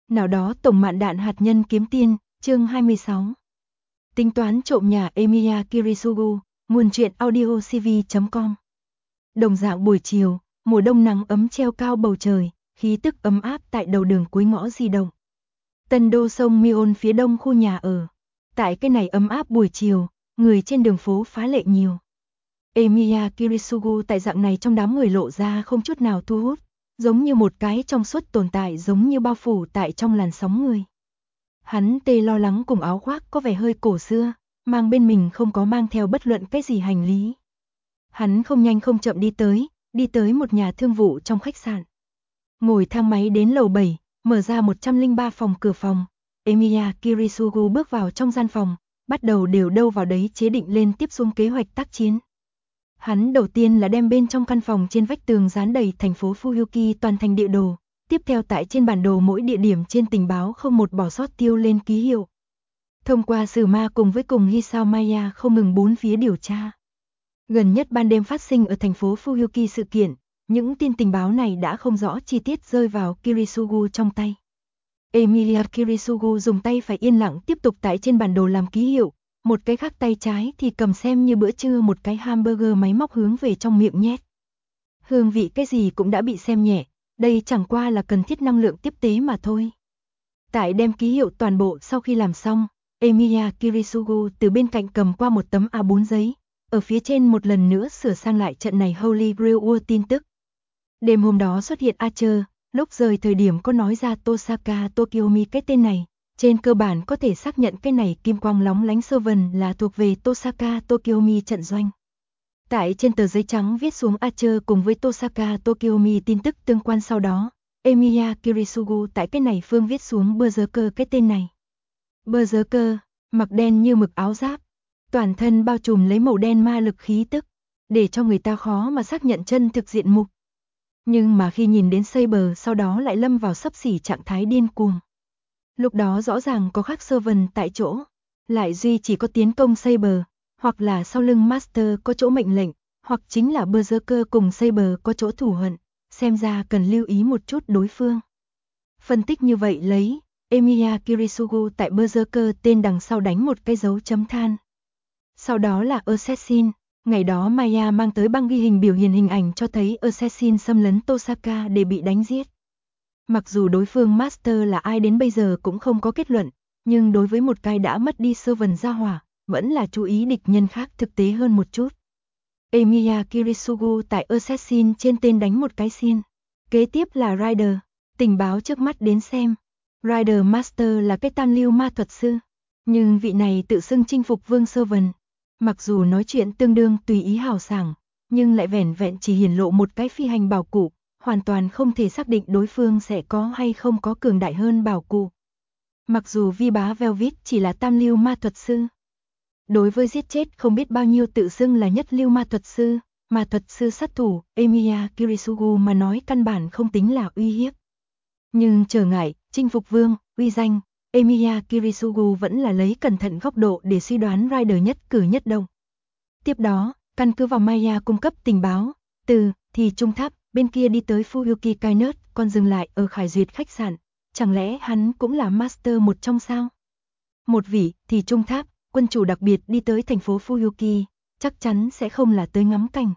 Nào đó tổng mạn đạn hạt nhân kiếm tiên, chương 26. Tính toán trộm nhà Emiya Kirisugu, nguồn truyện audio cv.com. Đồng dạng buổi chiều, mùa đông nắng ấm treo cao bầu trời, khí tức ấm áp tại đầu đường cuối ngõ di động. Tân đô sông Mion phía đông khu nhà ở. Tại cái này ấm áp buổi chiều, người trên đường phố phá lệ nhiều. Emiya Kirisugu tại dạng này trong đám người lộ ra không chút nào thu hút, giống như một cái trong suốt tồn tại giống như bao phủ tại trong làn sóng người. Hắn tê lo lắng cùng áo khoác có vẻ hơi cổ xưa, mang bên mình không có mang theo bất luận cái gì hành lý. Hắn không nhanh không chậm đi tới một nhà thương vụ trong khách sạn. Ngồi thang máy đến lầu 7, mở ra 103 phòng cửa phòng. Emiya Kirisugu bước vào trong gian phòng, bắt đầu đều đâu vào đấy chế định lên tiếp xuống kế hoạch tác chiến. Hắn đầu tiên là đem bên trong căn phòng trên vách tường dán đầy thành phố Fuyuki toàn thành địa đồ, tiếp theo tại trên bản đồ mỗi địa điểm trên tình báo không một bỏ sót tiêu lên ký hiệu. Thông qua sử ma cùng với Hisao Maya không ngừng bốn phía điều tra. Gần nhất ban đêm phát sinh ở thành phố Fuyuki sự kiện, những tin tình báo này đã không rõ chi tiết rơi vào Kirisugu trong tay. Emiya Kirisugu dùng tay phải yên lặng tiếp tục tại trên bản đồ làm ký hiệu, một cái khác tay trái thì cầm xem như bữa trưa một cái hamburger máy móc hướng về trong miệng nhét. Hương vị cái gì cũng đã bị xem nhẹ, đây chẳng qua là cần thiết năng lượng tiếp tế mà thôi. Tại đem ký hiệu toàn bộ sau khi làm xong, Emiya Kirisugu từ bên cạnh cầm qua một tấm A4 giấy, ở phía trên một lần nữa sửa sang lại trận này Holy Grail War tin tức. Đêm hôm đó xuất hiện Archer, lúc rời thời điểm có nói ra Tosaka Tokyomi cái tên này, trên cơ bản có thể xác nhận cái này kim quang lóng lánh Servant là thuộc về Tosaka Tokyomi trận doanh. Tại trên tờ giấy trắng viết xuống Archer cùng với Tosaka Tokyomi tin tức tương quan sau đó, Emiya Kirisugu tại cái này phương viết xuống Berserker cái tên này. Berserker, mặc đen như mực áo giáp, toàn thân bao trùm lấy màu đen ma lực khí tức, để cho người ta khó mà xác nhận chân thực diện mục. Nhưng mà khi nhìn đến Saber sau đó lại lâm vào xấp xỉ trạng thái điên cuồng. Lúc đó rõ ràng có khác Servant tại chỗ, lại duy chỉ có tiến công Saber, hoặc là sau lưng Master có chỗ mệnh lệnh, hoặc chính là Berserker cùng Saber có chỗ thù hận, xem ra cần lưu ý một chút đối phương. Phân tích như vậy lấy, Emiya Kirisugu tại Berserker tên đằng sau đánh một cái dấu chấm than. Sau đó là Assassin, ngày đó Maya mang tới băng ghi hình biểu hiện hình ảnh cho thấy Assassin xâm lấn Tosaka để bị đánh giết. Mặc dù đối phương Master là ai đến bây giờ cũng không có kết luận, nhưng đối với một cái đã mất đi Servant gia hỏa, vẫn là chú ý địch nhân khác thực tế hơn một chút. Emiya Kirisugu tại Assassin trên tên đánh một cái xin. Kế tiếp là Rider, tình báo trước mắt đến xem. Rider Master là cái tam lưu ma thuật sư, nhưng vị này tự xưng chinh phục vương Servant. Mặc dù nói chuyện tương đương tùy ý hào sảng, nhưng lại vẻn vẹn chỉ hiển lộ một cái phi hành bảo cụ, hoàn toàn không thể xác định đối phương sẽ có hay không có cường đại hơn bảo cụ. Mặc dù vi bá Velvet chỉ là tam lưu ma thuật sư. Đối với giết chết không biết bao nhiêu tự xưng là nhất lưu ma thuật sư sát thủ, Emiya Kirisugu mà nói căn bản không tính là uy hiếp. Nhưng trở ngại, chinh phục vương, uy danh, Emiya Kirisugu vẫn là lấy cẩn thận góc độ để suy đoán Rider nhất cử nhất động. Tiếp đó, căn cứ vào Maya cung cấp tình báo, thì trung tháp, bên kia đi tới Fuyuki Kainet, còn dừng lại ở Khải Duyệt khách sạn, chẳng lẽ hắn cũng là Master một trong sao? Một vị, thì trung tháp, quân chủ đặc biệt đi tới thành phố Fuyuki, chắc chắn sẽ không là tới ngắm cảnh.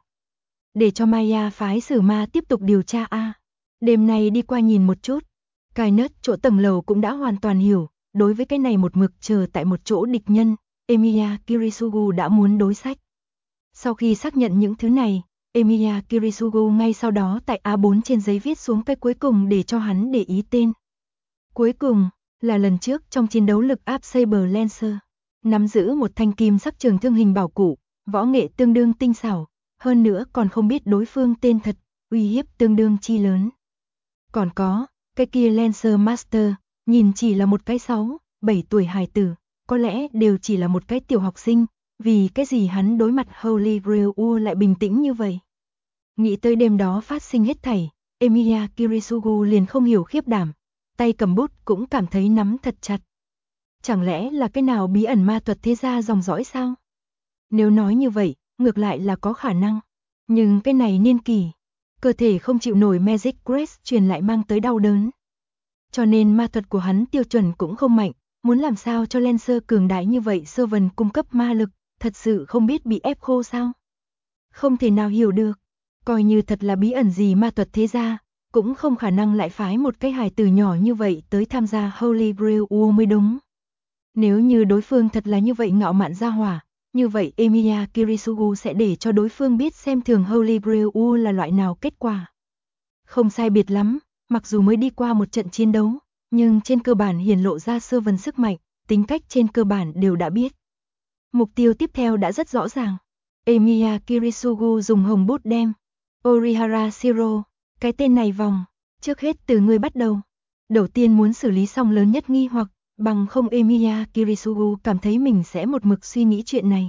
Để cho Maya phái sử ma tiếp tục điều tra đêm nay đi qua nhìn một chút. Kainet chỗ tầng lầu cũng đã hoàn toàn hiểu, đối với cái này một mực chờ tại một chỗ địch nhân, Emiya Kirisugu đã muốn đối sách. Sau khi xác nhận những thứ này, Emiya Kirisugu ngay sau đó tại A4 trên giấy viết xuống cái cuối cùng để cho hắn để ý tên. Cuối cùng, là lần trước trong chiến đấu lực áp Saber Lancer, nắm giữ một thanh kim sắc trường thương hình bảo cụ, võ nghệ tương đương tinh xảo, hơn nữa còn không biết đối phương tên thật, uy hiếp tương đương chi lớn. Còn có, cái kia Lancer Master, nhìn chỉ là một cái 6, 7 tuổi hài tử, có lẽ đều chỉ là một cái tiểu học sinh, vì cái gì hắn đối mặt Holy Grail War lại bình tĩnh như vậy. Nghĩ tới đêm đó phát sinh hết thảy, Emiya Kirisugu liền không hiểu khiếp đảm, tay cầm bút cũng cảm thấy nắm thật chặt. Chẳng lẽ là cái nào bí ẩn ma thuật thế gia dòng dõi sao? Nếu nói như vậy, ngược lại là có khả năng, nhưng cái này niên kỳ, cơ thể không chịu nổi Magic Grace truyền lại mang tới đau đớn. cho nên ma thuật của hắn tiêu chuẩn cũng không mạnh, muốn làm sao cho Lancer cường đại như vậy Servant cung cấp ma lực, thật sự không biết bị ép khô sao? Không thể nào hiểu được, coi như thật là bí ẩn gì ma thuật thế gia, cũng không khả năng lại phái một cái hài tử nhỏ như vậy tới tham gia Holy Grail War mới đúng. Nếu như đối phương thật là như vậy ngạo mạn ra hỏa, như vậy Emiya Kirisugu sẽ để cho đối phương biết xem thường Holy Grail War là loại nào kết quả. Không sai biệt lắm, mặc dù mới đi qua một trận chiến đấu, nhưng trên cơ bản hiển lộ ra Servant sức mạnh, tính cách trên cơ bản đều đã biết. Mục tiêu tiếp theo đã rất rõ ràng. Emiya Kirisugu dùng hồng bút đem Orihara Shiro, cái tên này vòng, trước hết từ người bắt đầu. Đầu tiên muốn xử lý xong lớn nhất nghi hoặc, bằng không Emiya Kirisugu cảm thấy mình sẽ một mực suy nghĩ chuyện này.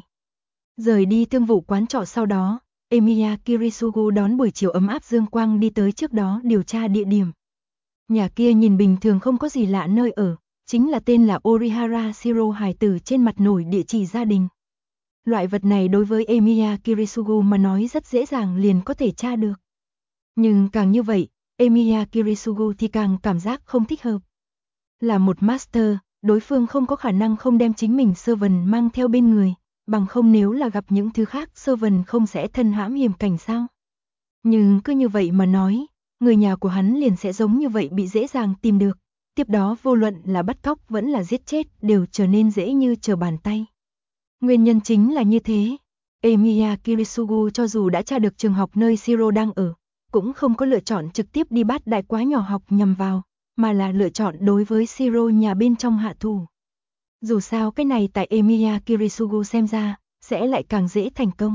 Rời đi thương vụ quán trọ sau đó, Emiya Kirisugu đón buổi chiều ấm áp dương quang đi tới trước đó điều tra địa điểm. Nhà kia nhìn bình thường không có gì lạ nơi ở, chính là tên là Orihara Shiro hài tử trên mặt nổi địa chỉ gia đình. Loại vật này đối với Emiya Kirisugu mà nói rất dễ dàng liền có thể tra được. Nhưng càng như vậy, Emiya Kirisugu thì càng cảm giác không thích hợp. Là một master, đối phương không có khả năng không đem chính mình Servant mang theo bên người, bằng không nếu là gặp những thứ khác Servant không sẽ thân hãm hiểm cảnh sao. Nhưng cứ như vậy mà nói, người nhà của hắn liền sẽ giống như vậy bị dễ dàng tìm được, tiếp đó vô luận là bắt cóc vẫn là giết chết đều trở nên dễ như trở bàn tay. Nguyên nhân chính là như thế, Emiya Kirisugu cho dù đã tra được trường học nơi Shiro đang ở, cũng không có lựa chọn trực tiếp đi bắt đại quá nhỏ học nhằm vào, mà là lựa chọn đối với Shiro nhà bên trong hạ thủ. Dù sao cái này tại Emiya Kirisugu xem ra, sẽ lại càng dễ thành công.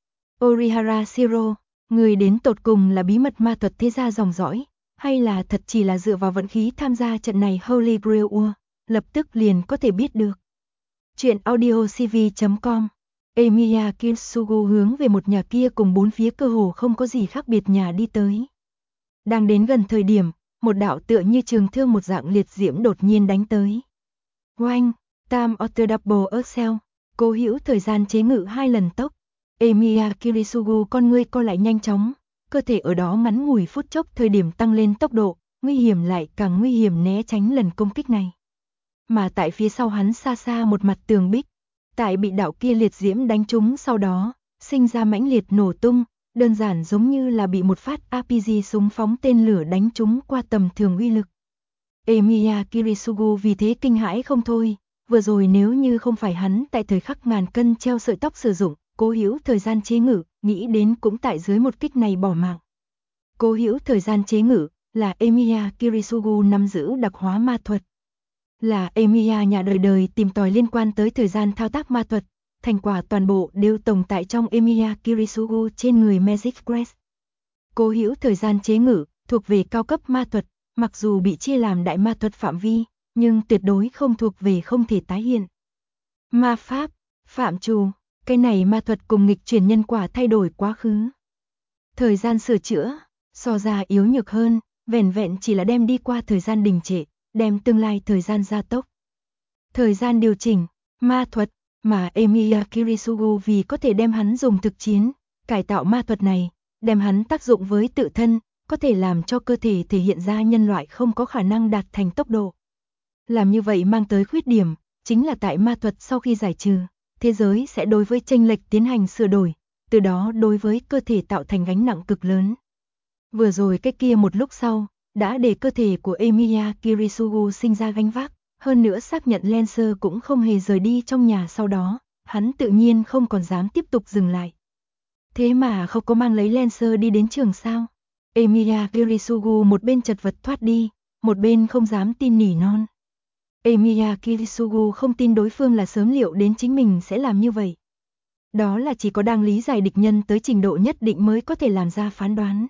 Orihara Shiro, người đến tột cùng là bí mật ma thuật thế gia dòng dõi, hay là thật chỉ là dựa vào vận khí tham gia trận này Holy Grail War, lập tức liền có thể biết được. Chuyện audiocv.com. Emiya Kirisugu hướng về một nhà kia cùng bốn phía cơ hồ không có gì khác biệt nhà đi tới. Đang đến gần thời điểm, một đạo tựa như trường thương một dạng liệt diễm đột nhiên đánh tới. Oanh, tam auto double excel, cố hữu thời gian chế ngự 2 lần tốc. Emiya Kirisugu con ngươi co lại nhanh chóng, cơ thể ở đó ngắn ngủi phút chốc thời điểm tăng lên tốc độ, nguy hiểm lại càng nguy hiểm né tránh lần công kích này. Mà tại phía sau hắn xa xa một mặt tường bích, tại bị đạo kia liệt diễm đánh trúng sau đó, sinh ra mãnh liệt nổ tung, đơn giản giống như là bị một phát RPG súng phóng tên lửa đánh trúng qua tầm thường uy lực. Emiya Kirisugu vì thế kinh hãi không thôi, vừa rồi nếu như không phải hắn tại thời khắc ngàn cân treo sợi tóc sử dụng, cố hữu thời gian chế ngự, nghĩ đến cũng tại dưới một kích này bỏ mạng. Cố hữu thời gian chế ngự, là Emiya Kirisugu nắm giữ đặc hóa ma thuật. Là Emiya nhà đời đời tìm tòi liên quan tới thời gian thao tác ma thuật, thành quả toàn bộ đều tồn tại trong Emiya Kirisugu trên người Magic Crest. Cố hữu thời gian chế ngự, thuộc về cao cấp ma thuật, mặc dù bị chia làm đại ma thuật phạm vi, nhưng tuyệt đối không thuộc về không thể tái hiện. Ma pháp, phạm trù, cái này ma thuật cùng nghịch chuyển nhân quả thay đổi quá khứ. Thời gian sửa chữa, so ra yếu nhược hơn, vẻn vẹn chỉ là đem đi qua thời gian đình trệ, đem tương lai thời gian gia tốc. Thời gian điều chỉnh, ma thuật, mà Emiya Kirisugu vì có thể đem hắn dùng thực chiến, cải tạo ma thuật này, đem hắn tác dụng với tự thân, có thể làm cho cơ thể thể hiện ra nhân loại không có khả năng đạt thành tốc độ. Làm như vậy mang tới khuyết điểm, chính là tại ma thuật sau khi giải trừ, thế giới sẽ đối với chênh lệch tiến hành sửa đổi, từ đó đối với cơ thể tạo thành gánh nặng cực lớn. Vừa rồi cái kia một lúc sau, đã để cơ thể của Emiya Kirisugu sinh ra gánh vác, hơn nữa xác nhận Lancer cũng không hề rời đi trong nhà sau đó, hắn tự nhiên không còn dám tiếp tục dừng lại. Thế mà không có mang lấy Lancer đi đến trường sao? Emiya Kirisugu một bên chật vật thoát đi, một bên không dám tin nỉ non. Emiya Kirisugu không tin đối phương là sớm liệu đến chính mình sẽ làm như vậy. Đó là chỉ có đang lý giải địch nhân tới trình độ nhất định mới có thể làm ra phán đoán.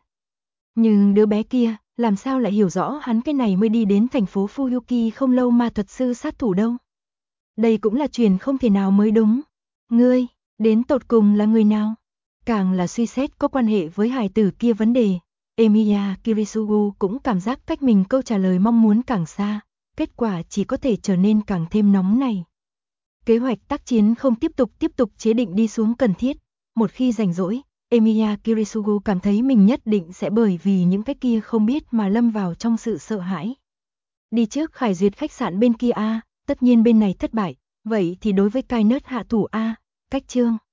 Nhưng đứa bé kia, làm sao lại hiểu rõ hắn cái này mới đi đến thành phố Fuyuki không lâu ma thuật sư sát thủ đâu. Đây cũng là chuyện không thể nào mới đúng. Ngươi, đến tột cùng là người nào? Càng là suy xét có quan hệ với hài tử kia vấn đề, Emiya Kirisugu cũng cảm giác cách mình câu trả lời mong muốn càng xa, kết quả chỉ có thể trở nên càng thêm nóng này. Kế hoạch tác chiến không tiếp tục chế định đi xuống cần thiết, một khi rảnh rỗi, Emiya Kirisugu cảm thấy mình nhất định sẽ bởi vì những cái kia không biết mà lâm vào trong sự sợ hãi. Đi trước khải duyệt khách sạn bên kia a, tất nhiên bên này thất bại, vậy thì đối với Kainet hạ thủ a, cách chương.